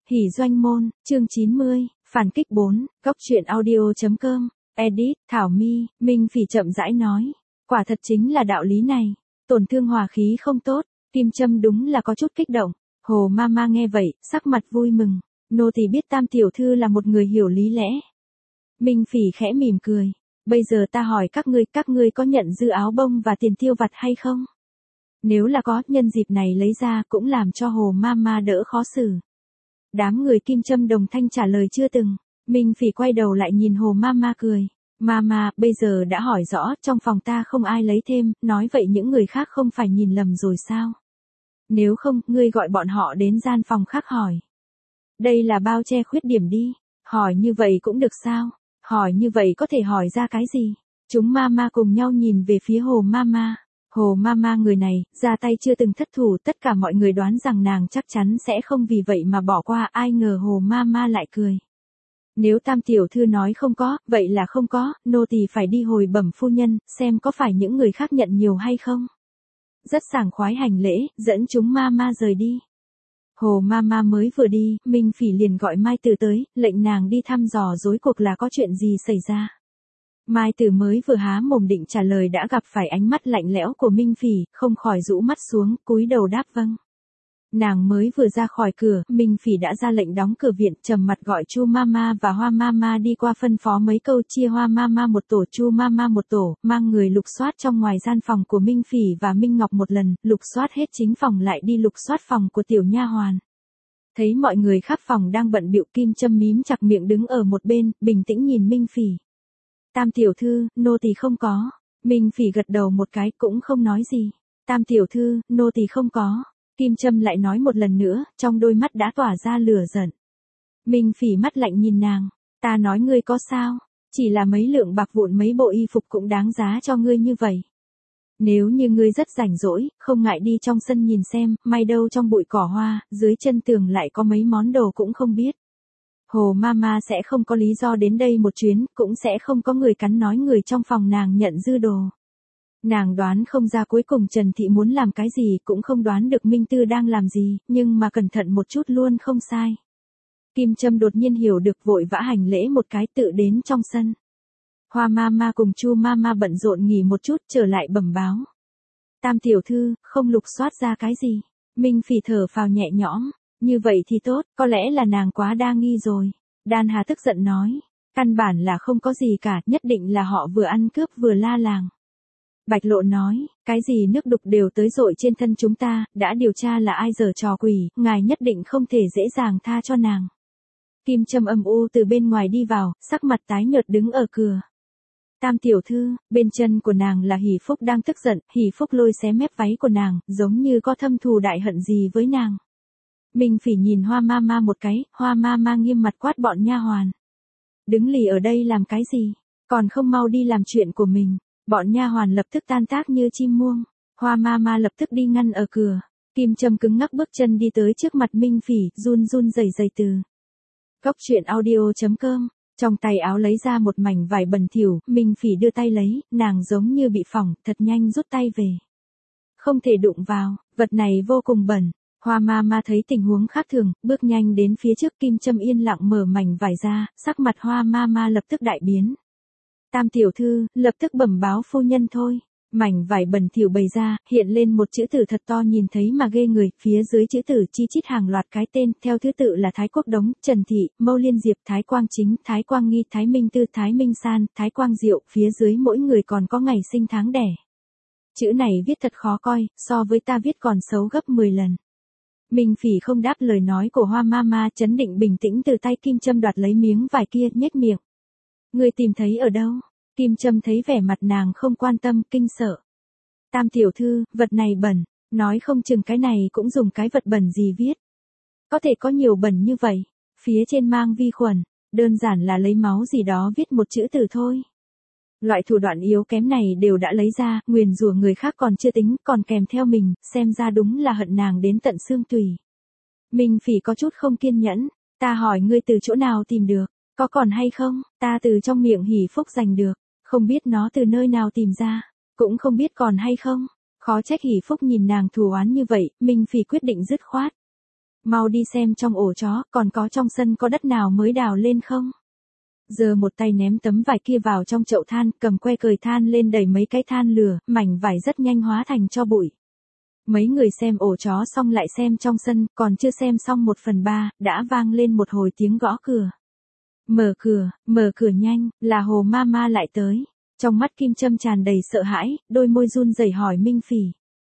Hỉ doanh môn, chương 90, phản kích 4, góc truyện audio.com, edit, Thảo My, Minh Phỉ chậm rãi nói. Quả thật chính là đạo lý này, tổn thương hòa khí không tốt, Kim Châm đúng là có chút kích động. Hồ Mama nghe vậy, sắc mặt vui mừng, nô tỳ biết Tam tiểu thư là một người hiểu lý lẽ. Minh Phỉ khẽ mỉm cười, bây giờ ta hỏi các ngươi có nhận dư áo bông và tiền tiêu vặt hay không? Nếu là có, nhân dịp này lấy ra cũng làm cho Hồ Mama đỡ khó xử. Đám người Kim Châm đồng thanh trả lời chưa từng. Minh Phỉ quay đầu lại nhìn Hồ Mama cười. Mama, bây giờ đã hỏi rõ, trong phòng ta không ai lấy thêm, nói vậy những người khác không phải nhìn lầm rồi sao? Nếu không, ngươi gọi bọn họ đến gian phòng khác hỏi. Đây là bao che khuyết điểm đi. Hỏi như vậy cũng được sao? Hỏi như vậy có thể hỏi ra cái gì? Chúng Mama cùng nhau nhìn về phía Hồ Mama. Hồ Mama người này, ra tay chưa từng thất thủ, tất cả mọi người đoán rằng nàng chắc chắn sẽ không vì vậy mà bỏ qua, ai ngờ Hồ Mama lại cười. Nếu Tam tiểu thư nói không có, vậy là không có, nô tỳ phải đi hồi bẩm phu nhân, xem có phải những người khác nhận nhiều hay không. Rất sảng khoái hành lễ, dẫn chúng Mama rời đi. Hồ Mama mới vừa đi, Minh Phỉ liền gọi Mai Tử tới, lệnh nàng đi thăm dò rối cuộc là có chuyện gì xảy ra. Mai Tử mới vừa há mồm định trả lời đã gặp phải ánh mắt lạnh lẽo của Minh Phỉ, không khỏi rũ mắt xuống, cúi đầu đáp vâng. Nàng mới vừa ra khỏi cửa, Minh Phỉ đã ra lệnh đóng cửa viện, trầm mặt gọi Chu Mama và Hoa Mama đi qua phân phó mấy câu, chia Hoa Mama một tổ, Chu Mama một tổ, mang người lục soát trong ngoài gian phòng của Minh Phỉ và Minh Ngọc một lần, lục soát hết chính phòng lại đi lục soát phòng của tiểu nha hoàn. Thấy mọi người khắp phòng đang bận bịu, Kim Châm mím chặt miệng đứng ở một bên, bình tĩnh nhìn Minh Phỉ. Tam tiểu thư, nô tỳ không có. Minh Phỉ gật đầu một cái cũng không nói gì. Tam tiểu thư, nô tỳ không có. Kim Châm lại nói một lần nữa, trong đôi mắt đã tỏa ra lửa giận. Minh Phỉ mắt lạnh nhìn nàng. Ta nói ngươi có sao? Chỉ là mấy lượng bạc vụn mấy bộ y phục cũng đáng giá cho ngươi như vậy. Nếu như ngươi rất rảnh rỗi, không ngại đi trong sân nhìn xem, may đâu trong bụi cỏ hoa, dưới chân tường lại có mấy món đồ cũng không biết. Hồ Mama sẽ không có lý do đến đây một chuyến, cũng sẽ không có người cắn nói người trong phòng nàng nhận dư đồ. Nàng đoán không ra cuối cùng Trần Thị muốn làm cái gì, cũng không đoán được Minh Tư đang làm gì, nhưng mà cẩn thận một chút luôn không sai. Kim Châm đột nhiên hiểu được, vội vã hành lễ một cái, tự đến trong sân. Hoa Mama cùng Chu Mama bận rộn nghỉ một chút, trở lại bẩm báo. Tam tiểu thư, không lục soát ra cái gì. Minh Phỉ thở phào nhẹ nhõm. Như vậy thì tốt, có lẽ là nàng quá đa nghi rồi. Đan Hà tức giận nói. Căn bản là không có gì cả, nhất định là họ vừa ăn cướp vừa la làng. Bạch Lộ nói, cái gì nước đục đều tới dội trên thân chúng ta, đã điều tra là ai giở trò quỷ, ngài nhất định không thể dễ dàng tha cho nàng. Kim Châm âm u từ bên ngoài đi vào, sắc mặt tái nhợt đứng ở cửa. Tam tiểu thư, bên chân của nàng là Hỷ Phúc đang tức giận, Hỷ Phúc lôi xé mép váy của nàng, giống như có thâm thù đại hận gì với nàng. Minh Phỉ nhìn Hoa Mama một cái, Hoa Mama nghiêm mặt quát bọn nha hoàn. Đứng lì ở đây làm cái gì, còn không mau đi làm chuyện của mình. Bọn nha hoàn lập tức tan tác như chim muông. Hoa Mama lập tức đi ngăn ở cửa. Kim Châm cứng ngắc bước chân đi tới trước mặt Minh Phỉ, run run rẩy rẩy từ. Góc truyện audio.com. Trong tay áo lấy ra một mảnh vải bẩn thỉu, Minh Phỉ đưa tay lấy, nàng giống như bị phỏng, thật nhanh rút tay về. Không thể đụng vào, vật này vô cùng bẩn. Hoa Mama thấy tình huống khác thường, bước nhanh đến phía trước. Kim Châm yên lặng mở mảnh vải ra, sắc mặt Hoa Mama lập tức đại biến. Tam tiểu thư, lập tức bẩm báo phu nhân thôi. Mảnh vải bẩn thỉu bày ra, hiện lên một chữ tử thật to nhìn thấy mà ghê người, phía dưới chữ tử chi chít hàng loạt cái tên, theo thứ tự là Thái Quốc Đống, Trần Thị, Mâu Liên Diệp, Thái Quang Chính, Thái Quang Nghi, Thái Minh Tư, Thái Minh San, Thái Quang Diệu, phía dưới mỗi người còn có ngày sinh tháng đẻ. Chữ này viết thật khó coi, so với ta viết còn xấu gấp 10 lần. Minh Phỉ không đáp lời nói của Hoa Mama, chấn định bình tĩnh từ tay Kim Châm đoạt lấy miếng vải kia, nhếch miệng. Ngươi tìm thấy ở đâu? Kim Châm thấy vẻ mặt nàng không quan tâm, kinh sợ. Tam tiểu thư, vật này bẩn, nói không chừng cái này cũng dùng cái vật bẩn gì viết. Có thể có nhiều bẩn như vậy, phía trên mang vi khuẩn, đơn giản là lấy máu gì đó viết một chữ từ thôi. Loại thủ đoạn yếu kém này đều đã lấy ra, nguyền rủa người khác còn chưa tính, còn kèm theo mình, xem ra đúng là hận nàng đến tận xương tủy. Minh Phỉ có chút không kiên nhẫn, ta hỏi ngươi từ chỗ nào tìm được, có còn hay không, ta từ trong miệng Hỷ Phúc giành được, không biết nó từ nơi nào tìm ra, cũng không biết còn hay không. Khó trách Hỷ Phúc nhìn nàng thù oán như vậy, Minh Phỉ quyết định dứt khoát. Mau đi xem trong ổ chó, còn có trong sân có đất nào mới đào lên không? Giờ một tay ném tấm vải kia vào trong chậu than, cầm que cời than lên đẩy mấy cái than lửa, mảnh vải rất nhanh hóa thành tro bụi. Mấy người xem ổ chó xong lại xem trong sân, còn chưa xem xong 1/3, đã vang lên một hồi tiếng gõ cửa. Mở cửa nhanh, là Hồ Mama lại tới. Trong mắt Kim Châm tràn đầy sợ hãi, đôi môi run rẩy hỏi Minh Phỉ.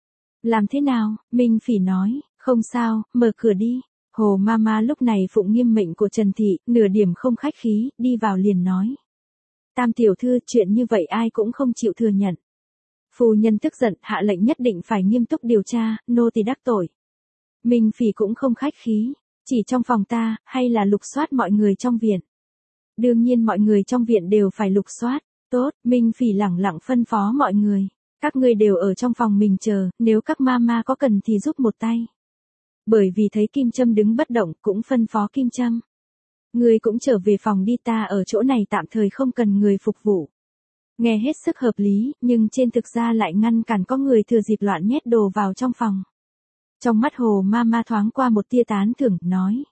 Làm thế nào? Minh Phỉ nói, không sao, mở cửa đi. Hồ Mama lúc này phụng nghiêm mệnh của Trần Thị, nửa điểm không khách khí, đi vào liền nói. Tam tiểu thư, chuyện như vậy ai cũng không chịu thừa nhận. Phu nhân tức giận, hạ lệnh nhất định phải nghiêm túc điều tra, nô tỳ đắc tội. Minh Phỉ cũng không khách khí, chỉ trong phòng ta, hay là lục soát mọi người trong viện. Đương nhiên mọi người trong viện đều phải lục soát. Tốt, Minh Phỉ lẳng lặng phân phó mọi người. Các ngươi đều ở trong phòng mình chờ, nếu các mama có cần thì giúp một tay. Bởi vì thấy Kim Châm đứng bất động, cũng phân phó Kim Châm. Ngươi cũng trở về phòng đi, ta ở chỗ này tạm thời không cần người phục vụ. Nghe hết sức hợp lý, nhưng trên thực ra lại ngăn cản có người thừa dịp loạn nhét đồ vào trong phòng. Trong mắt Hồ Mama thoáng qua một tia tán thưởng, nói.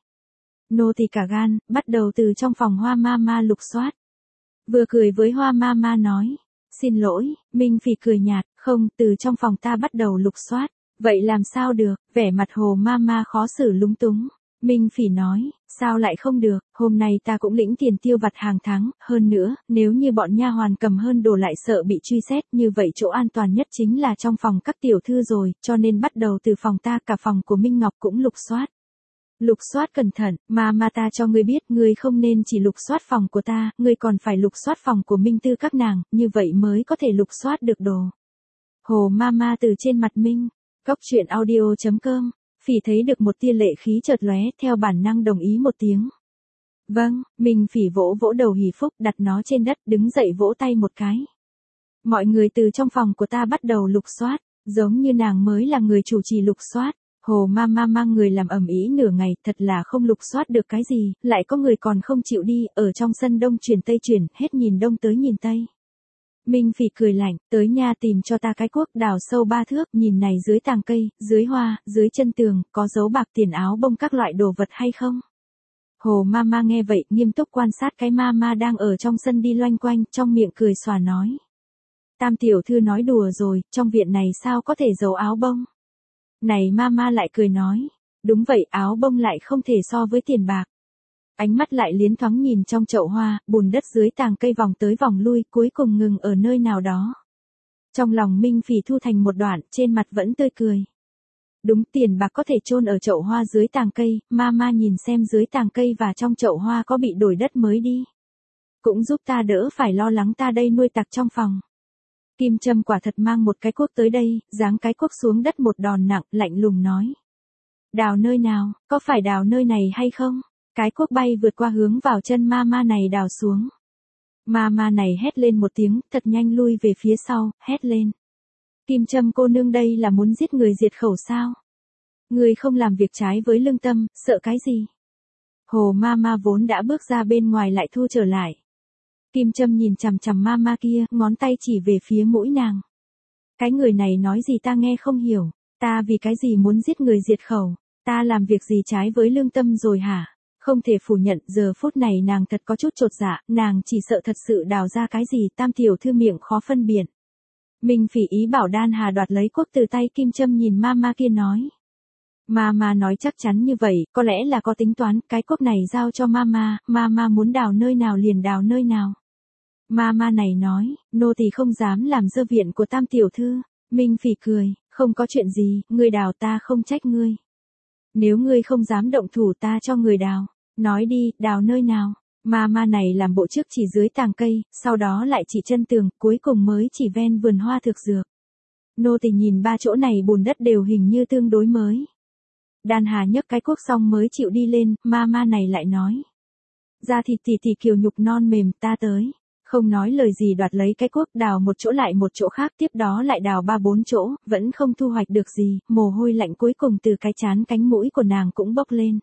Nô tỳ cả gan, bắt đầu từ trong phòng Hoa Mama lục soát. Vừa cười với Hoa Mama nói. Xin lỗi, Minh Phỉ cười nhạt, không, từ trong phòng ta bắt đầu lục soát. Vậy làm sao được, vẻ mặt Hồ Mama khó xử lúng túng. Minh Phỉ nói, sao lại không được, hôm nay ta cũng lĩnh tiền tiêu vặt hàng tháng, hơn nữa, nếu như bọn nha hoàn cầm hơn đồ lại sợ bị truy xét, như vậy chỗ an toàn nhất chính là trong phòng các tiểu thư rồi, cho nên bắt đầu từ phòng ta, cả phòng của Minh Ngọc cũng lục soát. Lục soát cẩn thận, mà ta cho ngươi biết, ngươi không nên chỉ lục soát phòng của ta, ngươi còn phải lục soát phòng của Minh Tư các nàng, như vậy mới có thể lục soát được đồ. Hồ Mama từ trên mặt Minh, Cóc Truyện Audio.com, Phỉ thấy được một tia lệ khí chợt lóe, theo bản năng đồng ý một tiếng. Vâng, Minh Phỉ vỗ vỗ đầu hỉ phúc, đặt nó trên đất, đứng dậy vỗ tay một cái. Mọi người từ trong phòng của ta bắt đầu lục soát, giống như nàng mới là người chủ trì lục soát. Hồ Mama mang người làm ầm ĩ nửa ngày, thật là không lục soát được cái gì, lại có người còn không chịu đi, ở trong sân đông chuyển tây chuyển, hết nhìn đông tới nhìn tây. Minh Phỉ cười lạnh, tới nha tìm cho ta cái cuốc, đào sâu 3 thước, nhìn này dưới tàng cây, dưới hoa, dưới chân tường, có dấu bạc tiền áo bông các loại đồ vật hay không? Hồ Mama nghe vậy, nghiêm túc quan sát cái Mama đang ở trong sân đi loanh quanh, trong miệng cười xòa nói. Tam tiểu thư nói đùa rồi, trong viện này sao có thể giấu áo bông? Này Mama lại cười nói, đúng vậy, áo bông lại không thể so với tiền bạc. Ánh mắt lại liến thoáng nhìn trong chậu hoa, bùn đất dưới tàng cây vòng tới vòng lui, cuối cùng ngừng ở nơi nào đó. Trong lòng Minh Phỉ thu thành một đoạn, trên mặt vẫn tươi cười. Đúng, tiền bạc có thể chôn ở chậu hoa dưới tàng cây, Mama nhìn xem dưới tàng cây và trong chậu hoa có bị đổi đất mới đi. Cũng giúp ta đỡ phải lo lắng ta đây nuôi tặc trong phòng. Kim Châm quả thật mang một cái cuốc tới đây, giáng cái cuốc xuống đất một đòn nặng, lạnh lùng nói. Đào nơi nào, có phải đào nơi này hay không? Cái cuốc bay vượt qua hướng vào chân Mama này đào xuống. Mama này hét lên một tiếng, thật nhanh lui về phía sau, hét lên. Kim Châm cô nương đây là muốn giết người diệt khẩu sao? Người không làm việc trái với lương tâm, sợ cái gì? Hồ Mama vốn đã bước ra bên ngoài lại thu trở lại. Kim Châm nhìn chằm chằm Mama kia, ngón tay chỉ về phía mũi nàng. Cái người này nói gì ta nghe không hiểu, ta vì cái gì muốn giết người diệt khẩu, ta làm việc gì trái với lương tâm rồi hả? Không thể phủ nhận, giờ phút này nàng thật có chút chột dạ, nàng chỉ sợ thật sự đào ra cái gì, Tam tiểu thư miệng khó phân biệt. Minh Phỉ ý bảo Đan Hà đoạt lấy cuốc từ tay Kim Châm, nhìn Mama kia nói. Mama nói chắc chắn như vậy, có lẽ là có tính toán, cái cuốc này giao cho Mama, Mama muốn đào nơi nào liền đào nơi nào. Mama này nói, nô tỳ không dám làm dơ viện của Tam tiểu thư. Minh Phỉ cười, không có chuyện gì, ngươi đào ta không trách ngươi. Nếu ngươi không dám động thủ ta cho người đào. Nói đi, đào nơi nào? Mama này làm bộ trước chỉ dưới tàng cây, sau đó lại chỉ chân tường, cuối cùng mới chỉ ven vườn hoa thực dược. Nô tỳ nhìn ba chỗ này bùn đất đều hình như tương đối mới. Đan Hà nhấc cái cuốc xong mới chịu đi lên, Mama này lại nói. Da thịt tỉ kiều nhục non mềm, ta tới. Không nói lời gì đoạt lấy cái cuốc, đào một chỗ lại một chỗ khác, tiếp đó lại đào 3-4 chỗ, vẫn không thu hoạch được gì, mồ hôi lạnh cuối cùng từ cái trán cánh mũi của nàng cũng bốc lên.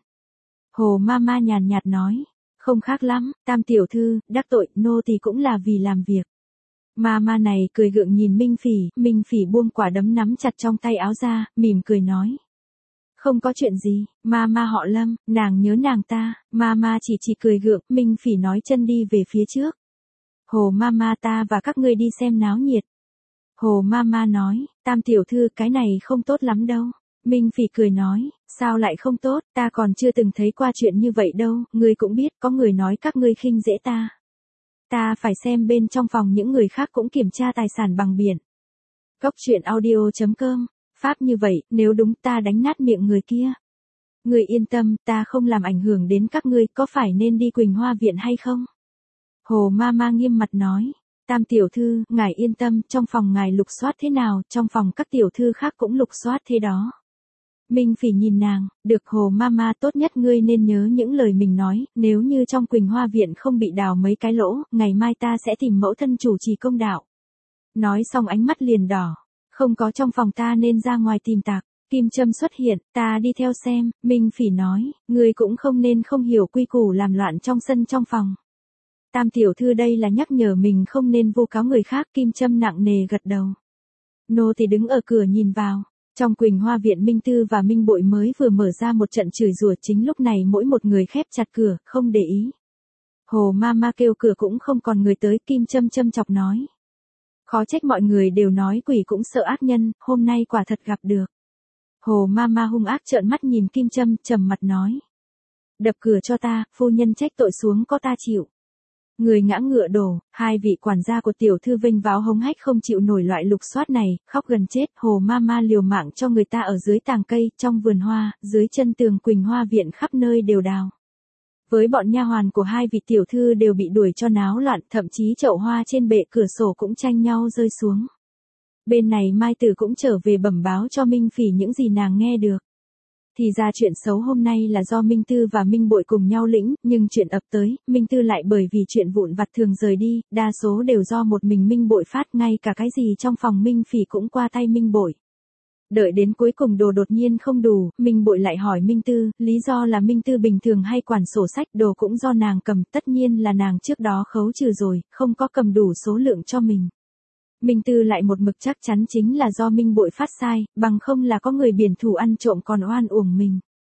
Hồ Mama nhàn nhạt nói, không khác lắm, Tam tiểu thư, đắc tội, nô tỳ cũng là vì làm việc. Mama này cười gượng nhìn Minh Phỉ buông quả đấm nắm chặt trong tay áo ra, mỉm cười nói. Không có chuyện gì, mama họ Lâm, nàng nhớ nàng ta, mama chỉ cười gượng, Minh Phỉ nói chân đi về phía trước. Hồ mama ta và các ngươi đi xem náo nhiệt. Hồ mama nói, Tam tiểu thư cái này không tốt lắm đâu. Minh Phỉ cười nói, sao lại không tốt, ta còn chưa từng thấy qua chuyện như vậy đâu, ngươi cũng biết có người nói các ngươi khinh dễ ta. Ta phải xem bên trong phòng những người khác cũng kiểm tra tài sản bằng biển. Cốc truyện audio.com, pháp như vậy, nếu đúng ta đánh nát miệng người kia. Ngươi yên tâm, ta không làm ảnh hưởng đến các ngươi, có phải nên đi Quỳnh Hoa viện hay không? Hồ mama nghiêm mặt nói, Tam tiểu thư, ngài yên tâm, trong phòng ngài lục soát thế nào, trong phòng các tiểu thư khác cũng lục soát thế đó. Minh Phỉ nhìn nàng, được Hồ mama tốt nhất ngươi nên nhớ những lời mình nói, nếu như trong Quỳnh Hoa viện không bị đào mấy cái lỗ, ngày mai ta sẽ tìm mẫu thân chủ trì công đạo. Nói xong ánh mắt liền đỏ, không có trong phòng ta nên ra ngoài tìm tạc. Kim châm xuất hiện, ta đi theo xem, Minh Phỉ nói, ngươi cũng không nên không hiểu quy củ làm loạn trong sân trong phòng. Tam tiểu thư đây là nhắc nhở mình không nên vu cáo người khác, Kim châm nặng nề gật đầu. Nô thì đứng ở cửa nhìn vào. Trong Quỳnh Hoa viện Minh Tư và Minh Bội mới vừa mở ra một trận chửi rủa, chính lúc này mỗi một người khép chặt cửa, không để ý. Hồ mama kêu cửa cũng không còn người tới, Kim châm châm chọc nói. Khó trách mọi người đều nói quỷ cũng sợ ác nhân, hôm nay quả thật gặp được. Hồ mama hung ác trợn mắt nhìn Kim châm, trầm mặt nói. Đập cửa cho ta, phu nhân trách tội xuống có ta chịu. Người ngã ngựa đổ, hai vị quản gia của tiểu thư vênh váo hống hách không chịu nổi loại lục soát này, khóc gần chết. Hồ mama liều mạng cho người ta ở dưới tàng cây, trong vườn hoa, dưới chân tường Quỳnh Hoa viện khắp nơi đều đào. Với bọn nha hoàn của hai vị tiểu thư đều bị đuổi cho náo loạn, thậm chí chậu hoa trên bệ cửa sổ cũng tranh nhau rơi xuống. Bên này Mai Tử cũng trở về bẩm báo cho Minh Phỉ những gì nàng nghe được. Thì ra chuyện xấu hôm nay là do Minh Tư và Minh Bội cùng nhau lĩnh, nhưng chuyện ập tới, Minh Tư lại bởi vì chuyện vụn vặt thường rời đi, đa số đều do một mình Minh Bội phát, ngay cả cái gì trong phòng Minh Phỉ cũng qua tay Minh Bội. Đợi đến cuối cùng đồ đột nhiên không đủ, Minh Bội lại hỏi Minh Tư, lý do là Minh Tư bình thường hay quản sổ sách, đồ cũng do nàng cầm, tất nhiên là nàng trước đó khấu trừ rồi, không có cầm đủ số lượng cho mình. Minh Tư lại một mực chắc chắn chính là do Minh Bội phát sai, bằng không là có người biển thủ ăn trộm còn oan uổng mình.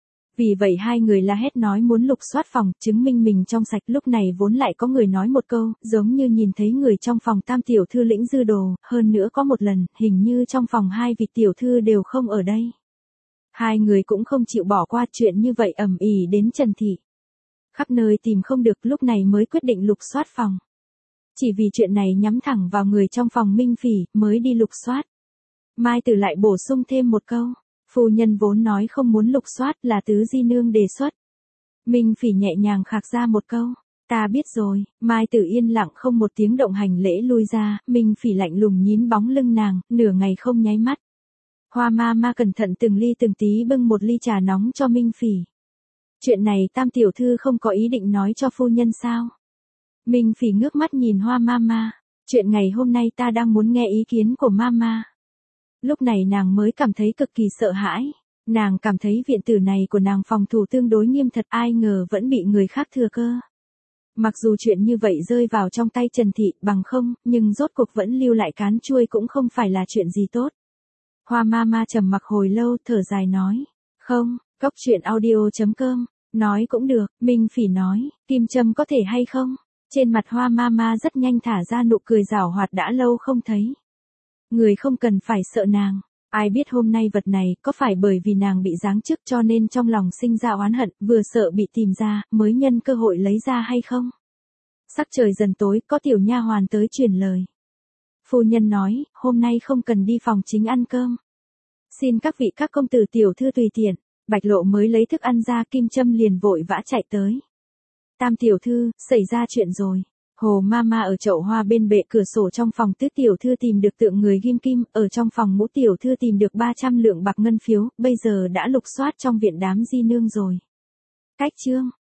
Vì vậy hai người la hét nói muốn lục soát phòng, chứng minh mình trong sạch. Lúc này vốn lại có người nói một câu, giống như nhìn thấy người trong phòng Tam tiểu thư lĩnh dư đồ, hơn nữa có một lần, hình như trong phòng hai vị tiểu thư đều không ở đây. Hai người cũng không chịu bỏ qua chuyện như vậy, ầm ĩ đến Trần Thị. Khắp nơi tìm không được, lúc này mới quyết định lục soát phòng. Chỉ vì chuyện này nhắm thẳng vào người trong phòng Minh Phỉ, mới đi lục soát. Mai Tử lại bổ sung thêm một câu, phu nhân vốn nói không muốn lục soát, là tứ di nương đề xuất. Minh Phỉ nhẹ nhàng khạc ra một câu, ta biết rồi. Mai Tử yên lặng không một tiếng động hành lễ lui ra, Minh Phỉ lạnh lùng nhín bóng lưng nàng, nửa ngày không nháy mắt. Hoa ma cẩn thận từng ly từng tí bưng một ly trà nóng cho Minh Phỉ. Chuyện này Tam tiểu thư không có ý định nói cho phu nhân sao? Minh Phỉ ngước mắt nhìn Hoa mama, chuyện ngày hôm nay ta đang muốn nghe ý kiến của mama. Lúc này nàng mới cảm thấy cực kỳ sợ hãi, nàng cảm thấy viện tử này của nàng phòng thủ tương đối nghiêm thật, ai ngờ vẫn bị người khác thừa cơ. Mặc dù chuyện như vậy rơi vào trong tay Trần Thị, bằng không, nhưng rốt cuộc vẫn lưu lại cán chuôi cũng không phải là chuyện gì tốt. Hoa mama trầm mặc hồi lâu, thở dài nói, không, cốc truyện audio.com, nói cũng được. Minh Phỉ nói, kim châm có thể hay không? Trên mặt Hoa mama rất nhanh thả ra nụ cười giảo hoạt, đã lâu không thấy. Người không cần phải sợ nàng. Ai biết hôm nay vật này có phải bởi vì nàng bị giáng chức cho nên trong lòng sinh ra oán hận, vừa sợ bị tìm ra, mới nhân cơ hội lấy ra hay không? Sắc trời dần tối, có tiểu nha hoàn tới truyền lời. Phu nhân nói, hôm nay không cần đi phòng chính ăn cơm. Xin các vị các công tử tiểu thư tùy tiện. Bạch Lộ mới lấy thức ăn ra, Kim Châm liền vội vã chạy tới. Tam tiểu thư, xảy ra chuyện rồi. Hồ mama ở chậu hoa bên bệ cửa sổ trong phòng Tứ tiểu thư tìm được tượng người ghim kim, ở trong phòng Ngũ tiểu thư tìm được 300 lượng bạc ngân phiếu, bây giờ đã lục soát trong viện đám di nương rồi. Cách chương